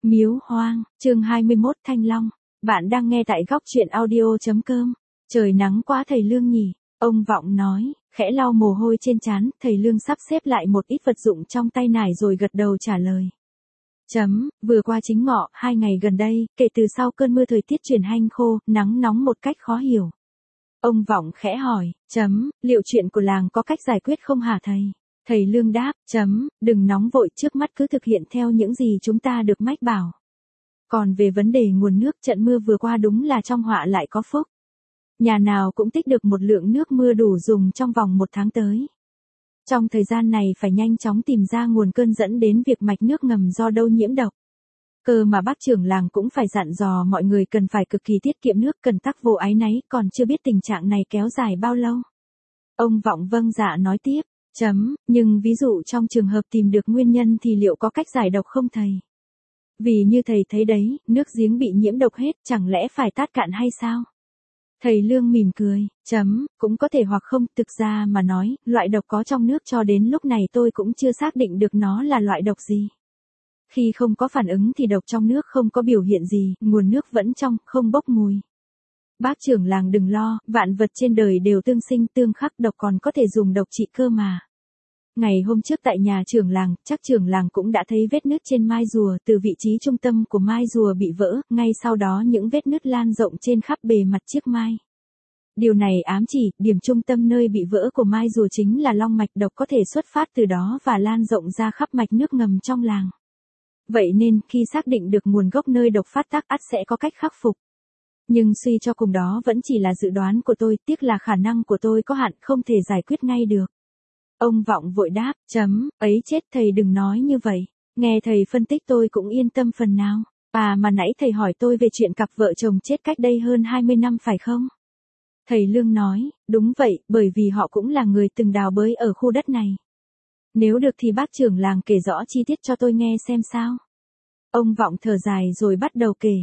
Miếu hoang, chương 21 Thanh Long. Bạn đang nghe tại góc truyện audio.com. Trời nắng quá thầy Lương nhỉ, ông Vọng nói, khẽ lau mồ hôi trên trán, thầy Lương sắp xếp lại một ít vật dụng trong tay nải rồi gật đầu trả lời. Vừa qua chính ngọ, 2 ngày gần đây, kể từ sau cơn mưa thời tiết chuyển hanh khô, nắng nóng một cách khó hiểu. Ông Vọng khẽ hỏi, liệu chuyện của làng có cách giải quyết không hả thầy? Thầy Lương đáp, đừng nóng vội, trước mắt cứ thực hiện theo những gì chúng ta được mách bảo. Còn về vấn đề nguồn nước, trận mưa vừa qua đúng là trong họa lại có phúc. Nhà nào cũng tích được một lượng nước mưa đủ dùng trong vòng 1 tháng tới. Trong thời gian này phải nhanh chóng tìm ra nguồn cơn dẫn đến việc mạch nước ngầm do đâu nhiễm độc. Cơ mà bác trưởng làng cũng phải dặn dò mọi người cần phải cực kỳ tiết kiệm nước, cần tắc vô áy náy, còn chưa biết tình trạng này kéo dài bao lâu. Ông Vọng vâng dạ nói tiếp. Nhưng ví dụ trong trường hợp tìm được nguyên nhân thì liệu có cách giải độc không thầy? Vì như thầy thấy đấy, nước giếng bị nhiễm độc hết, chẳng lẽ phải tát cạn hay sao? Thầy Lương mỉm cười, cũng có thể hoặc không, thực ra mà nói, loại độc có trong nước cho đến lúc này tôi cũng chưa xác định được nó là loại độc gì. Khi không có phản ứng thì độc trong nước không có biểu hiện gì, nguồn nước vẫn trong, không bốc mùi. Bác trưởng làng đừng lo, vạn vật trên đời đều tương sinh tương khắc, độc còn có thể dùng độc trị cơ mà. Ngày hôm trước tại nhà trưởng làng, chắc trưởng làng cũng đã thấy vết nứt trên mai rùa, từ vị trí trung tâm của mai rùa bị vỡ, ngay sau đó những vết nứt lan rộng trên khắp bề mặt chiếc mai. Điều này ám chỉ, điểm trung tâm nơi bị vỡ của mai rùa chính là long mạch, độc có thể xuất phát từ đó và lan rộng ra khắp mạch nước ngầm trong làng. Vậy nên, khi xác định được nguồn gốc nơi độc phát tác, ắt sẽ có cách khắc phục. Nhưng suy cho cùng đó vẫn chỉ là dự đoán của tôi, tiếc là khả năng của tôi có hạn, không thể giải quyết ngay được. Ông Vọng vội đáp, ấy chết, thầy đừng nói như vậy. Nghe thầy phân tích tôi cũng yên tâm phần nào. Mà nãy thầy hỏi tôi về chuyện cặp vợ chồng chết cách đây hơn 20 năm phải không? Thầy Lương nói, đúng vậy, bởi vì họ cũng là người từng đào bới ở khu đất này. Nếu được thì bác trưởng làng kể rõ chi tiết cho tôi nghe xem sao. Ông Vọng thở dài rồi bắt đầu kể.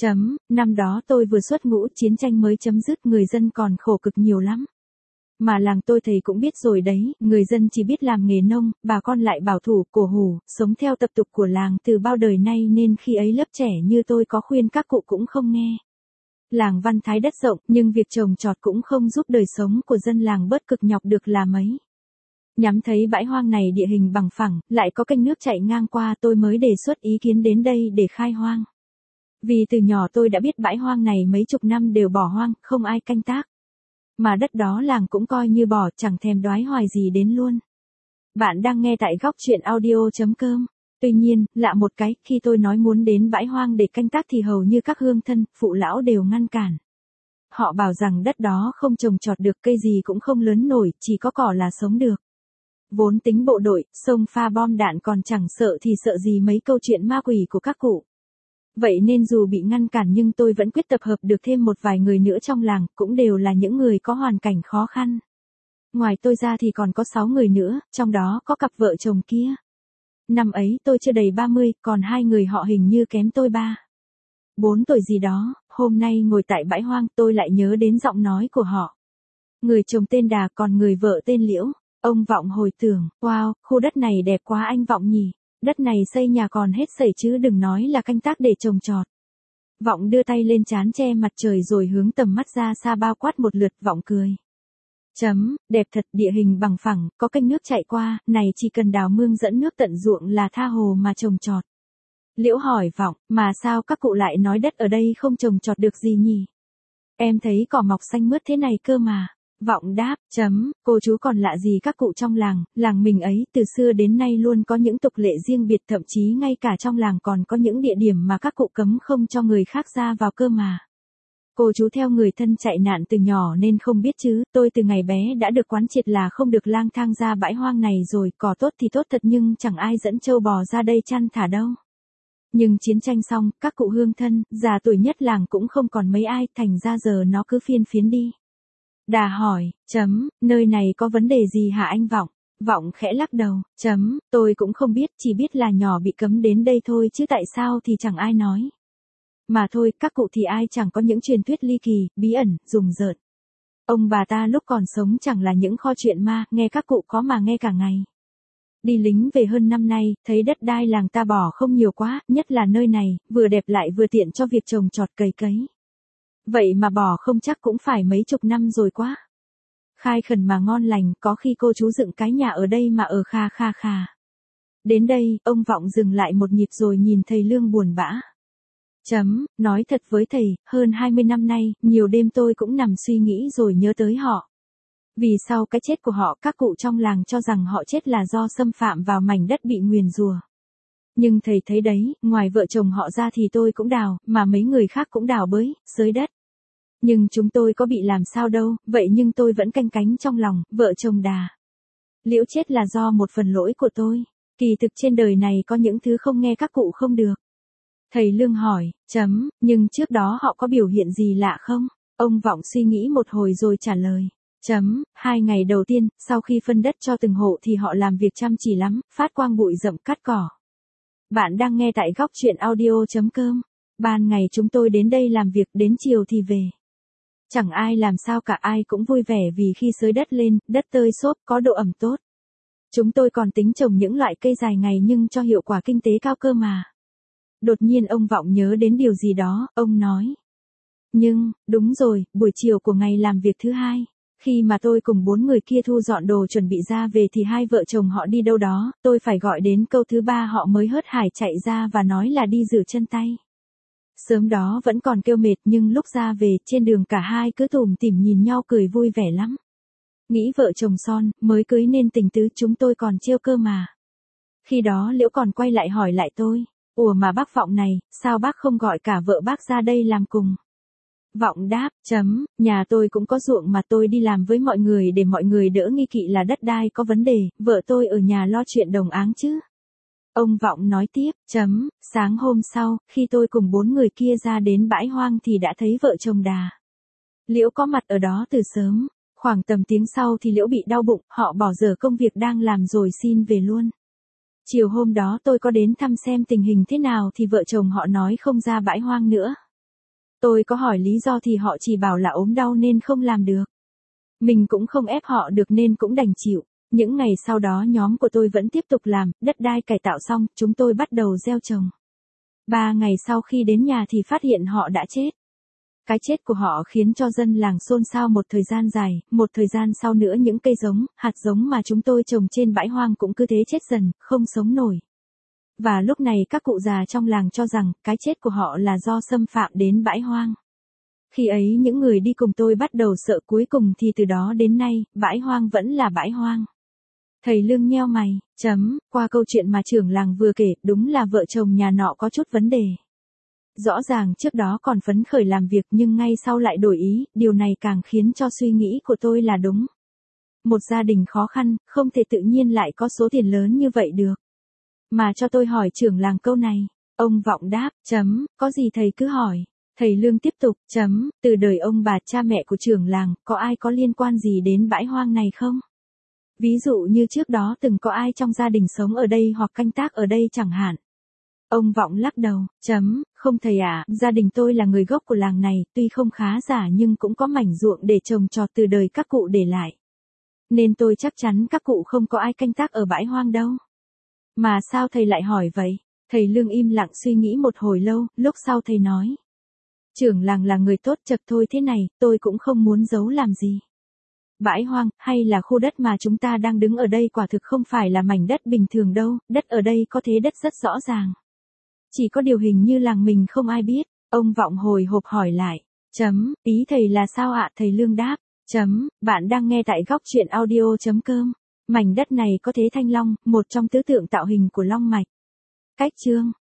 Năm đó tôi vừa xuất ngũ, chiến tranh mới chấm dứt, người dân còn khổ cực nhiều lắm. Mà làng tôi thầy cũng biết rồi đấy, người dân chỉ biết làm nghề nông, bà con lại bảo thủ, cổ hủ, sống theo tập tục của làng từ bao đời nay, nên khi ấy lớp trẻ như tôi có khuyên các cụ cũng không nghe. Làng Văn Thái đất rộng, nhưng việc trồng trọt cũng không giúp đời sống của dân làng bớt cực nhọc được là mấy. Nhắm thấy bãi hoang này địa hình bằng phẳng, lại có kênh nước chạy ngang qua, tôi mới đề xuất ý kiến đến đây để khai hoang. Vì từ nhỏ tôi đã biết bãi hoang này mấy chục năm đều bỏ hoang, không ai canh tác. Mà đất đó làng cũng coi như bỏ, chẳng thèm đoái hoài gì đến luôn. Bạn đang nghe tại góc truyện audio.com. Tuy nhiên, lạ một cái, khi tôi nói muốn đến bãi hoang để canh tác thì hầu như các hương thân, phụ lão đều ngăn cản. Họ bảo rằng đất đó không trồng trọt được, cây gì cũng không lớn nổi, chỉ có cỏ là sống được. Vốn tính bộ đội, xông pha bom đạn còn chẳng sợ thì sợ gì mấy câu chuyện ma quỷ của các cụ. Vậy nên dù bị ngăn cản nhưng tôi vẫn quyết tập hợp được thêm một vài người nữa trong làng, cũng đều là những người có hoàn cảnh khó khăn. Ngoài tôi ra thì còn có 6 người nữa, trong đó có cặp vợ chồng kia. Năm ấy tôi chưa đầy 30, còn 2 người họ hình như kém tôi 4 tuổi gì đó. Hôm nay ngồi tại bãi hoang tôi lại nhớ đến giọng nói của họ. Người chồng tên Đà, còn người vợ tên Liễu. Ông Vọng hồi tưởng, wow, khu đất này đẹp quá anh Vọng nhỉ. Đất này xây nhà còn hết sẩy chứ đừng nói là canh tác để trồng trọt. Vọng đưa tay lên trán che mặt trời rồi hướng tầm mắt ra xa bao quát một lượt. Vọng cười. Đẹp thật, địa hình bằng phẳng, có kênh nước chạy qua, này chỉ cần đào mương dẫn nước tận ruộng là tha hồ mà trồng trọt. Liễu hỏi Vọng, mà sao các cụ lại nói đất ở đây không trồng trọt được gì nhỉ? Em thấy cỏ mọc xanh mướt thế này cơ mà. Vọng đáp, cô chú còn lạ gì các cụ trong làng mình ấy, từ xưa đến nay luôn có những tục lệ riêng biệt, thậm chí ngay cả trong làng còn có những địa điểm mà các cụ cấm không cho người khác ra vào cơ mà. Cô chú theo người thân chạy nạn từ nhỏ nên không biết chứ, tôi từ ngày bé đã được quán triệt là không được lang thang ra bãi hoang này rồi, cỏ tốt thì tốt thật nhưng chẳng ai dẫn trâu bò ra đây chăn thả đâu. Nhưng chiến tranh xong, các cụ hương thân, già tuổi nhất làng cũng không còn mấy ai, thành ra giờ nó cứ phiên phiến đi. Đà hỏi, nơi này có vấn đề gì hả anh Vọng? Vọng khẽ lắc đầu, tôi cũng không biết, chỉ biết là nhỏ bị cấm đến đây thôi chứ tại sao thì chẳng ai nói. Mà thôi, các cụ thì ai chẳng có những truyền thuyết ly kỳ, bí ẩn, rùng rợn. Ông bà ta lúc còn sống chẳng là những kho chuyện ma, nghe các cụ có mà nghe cả ngày. Đi lính về hơn năm nay, thấy đất đai làng ta bỏ không nhiều quá, nhất là nơi này, vừa đẹp lại vừa tiện cho việc trồng trọt cày cấy. Vậy mà bỏ không chắc cũng phải mấy chục năm rồi quá. Khai khẩn mà ngon lành, có khi cô chú dựng cái nhà ở đây mà ở kha kha kha. Đến đây, ông Vọng dừng lại một nhịp rồi nhìn thầy Lương buồn bã. Nói thật với thầy, hơn 20 năm nay, nhiều đêm tôi cũng nằm suy nghĩ rồi nhớ tới họ. Vì sau cái chết của họ, các cụ trong làng cho rằng họ chết là do xâm phạm vào mảnh đất bị nguyền rủa. Nhưng thầy thấy đấy, ngoài vợ chồng họ ra thì tôi cũng đào, mà mấy người khác cũng đào bới, xới đất. Nhưng chúng tôi có bị làm sao đâu, vậy nhưng tôi vẫn canh cánh trong lòng, vợ chồng Đà. Liễu chết là do một phần lỗi của tôi. Kỳ thực trên đời này có những thứ không nghe các cụ không được. Thầy Lương hỏi, nhưng trước đó họ có biểu hiện gì lạ không? Ông Vọng suy nghĩ một hồi rồi trả lời. 2 ngày đầu tiên, sau khi phân đất cho từng hộ thì họ làm việc chăm chỉ lắm, phát quang bụi rậm cắt cỏ. Bạn đang nghe tại góc truyện audio.com. Ban ngày chúng tôi đến đây làm việc, đến chiều thì về. Chẳng ai làm sao cả, ai cũng vui vẻ vì khi xới đất lên, đất tơi xốp, có độ ẩm tốt. Chúng tôi còn tính trồng những loại cây dài ngày nhưng cho hiệu quả kinh tế cao cơ mà. Đột nhiên ông Vọng nhớ đến điều gì đó, ông nói. Nhưng, đúng rồi, buổi chiều của ngày làm việc thứ hai, khi mà tôi cùng 4 người kia thu dọn đồ chuẩn bị ra về thì hai vợ chồng họ đi đâu đó, tôi phải gọi đến câu thứ 3 họ mới hớt hải chạy ra và nói là đi rửa chân tay. Sớm đó vẫn còn kêu mệt nhưng lúc ra về trên đường cả hai cứ tủm tỉm nhìn nhau cười vui vẻ lắm. Nghĩ vợ chồng son, mới cưới nên tình tứ chúng tôi còn trêu cơ mà. Khi đó Liễu còn quay lại hỏi lại tôi, ủa mà bác Vọng này, sao bác không gọi cả vợ bác ra đây làm cùng? Vọng đáp, nhà tôi cũng có ruộng mà tôi đi làm với mọi người để mọi người đỡ nghi kỵ là đất đai có vấn đề, vợ tôi ở nhà lo chuyện đồng áng chứ. Ông Vọng nói tiếp, sáng hôm sau, khi tôi cùng 4 người kia ra đến bãi hoang thì đã thấy vợ chồng Đà. Liễu có mặt ở đó từ sớm, khoảng tầm tiếng sau thì Liễu bị đau bụng, họ bỏ dở công việc đang làm rồi xin về luôn. Chiều hôm đó tôi có đến thăm xem tình hình thế nào thì vợ chồng họ nói không ra bãi hoang nữa. Tôi có hỏi lý do thì họ chỉ bảo là ốm đau nên không làm được. Mình cũng không ép họ được nên cũng đành chịu. Những ngày sau đó nhóm của tôi vẫn tiếp tục làm, đất đai cải tạo xong, chúng tôi bắt đầu gieo trồng. 3 ngày sau khi đến nhà thì phát hiện họ đã chết. Cái chết của họ khiến cho dân làng xôn xao một thời gian dài, một thời gian sau nữa những cây giống, hạt giống mà chúng tôi trồng trên bãi hoang cũng cứ thế chết dần, không sống nổi. Và lúc này các cụ già trong làng cho rằng cái chết của họ là do xâm phạm đến bãi hoang. Khi ấy những người đi cùng tôi bắt đầu sợ, cuối cùng thì từ đó đến nay, bãi hoang vẫn là bãi hoang. Thầy Lương nheo mày, qua câu chuyện mà trưởng làng vừa kể, đúng là vợ chồng nhà nọ có chút vấn đề. Rõ ràng trước đó còn phấn khởi làm việc nhưng ngay sau lại đổi ý, điều này càng khiến cho suy nghĩ của tôi là đúng. Một gia đình khó khăn, không thể tự nhiên lại có số tiền lớn như vậy được. Mà cho tôi hỏi trưởng làng câu này. Ông Vọng đáp, có gì thầy cứ hỏi. Thầy Lương tiếp tục, từ đời ông bà cha mẹ của trưởng làng, có ai có liên quan gì đến bãi hoang này không? Ví dụ như trước đó từng có ai trong gia đình sống ở đây hoặc canh tác ở đây chẳng hạn. Ông Vọng lắc đầu, không thầy ạ, gia đình tôi là người gốc của làng này, tuy không khá giả nhưng cũng có mảnh ruộng để trồng trọt từ đời các cụ để lại. Nên tôi chắc chắn các cụ không có ai canh tác ở bãi hoang đâu. Mà sao thầy lại hỏi vậy? Thầy Lương im lặng suy nghĩ một hồi lâu, lúc sau thầy nói. Trưởng làng là người tốt, chật thôi thế này, tôi cũng không muốn giấu làm gì. Bãi hoang, hay là khu đất mà chúng ta đang đứng ở đây quả thực không phải là mảnh đất bình thường đâu, đất ở đây có thế đất rất rõ ràng. Chỉ có điều hình như làng mình không ai biết, ông Vọng hồi hộp hỏi lại. Ý thầy là sao ạ? Thầy Lương đáp. Bạn đang nghe tại góc truyện audio.com. Mảnh đất này có thế thanh long, một trong tứ tượng tạo hình của long mạch. Cách chương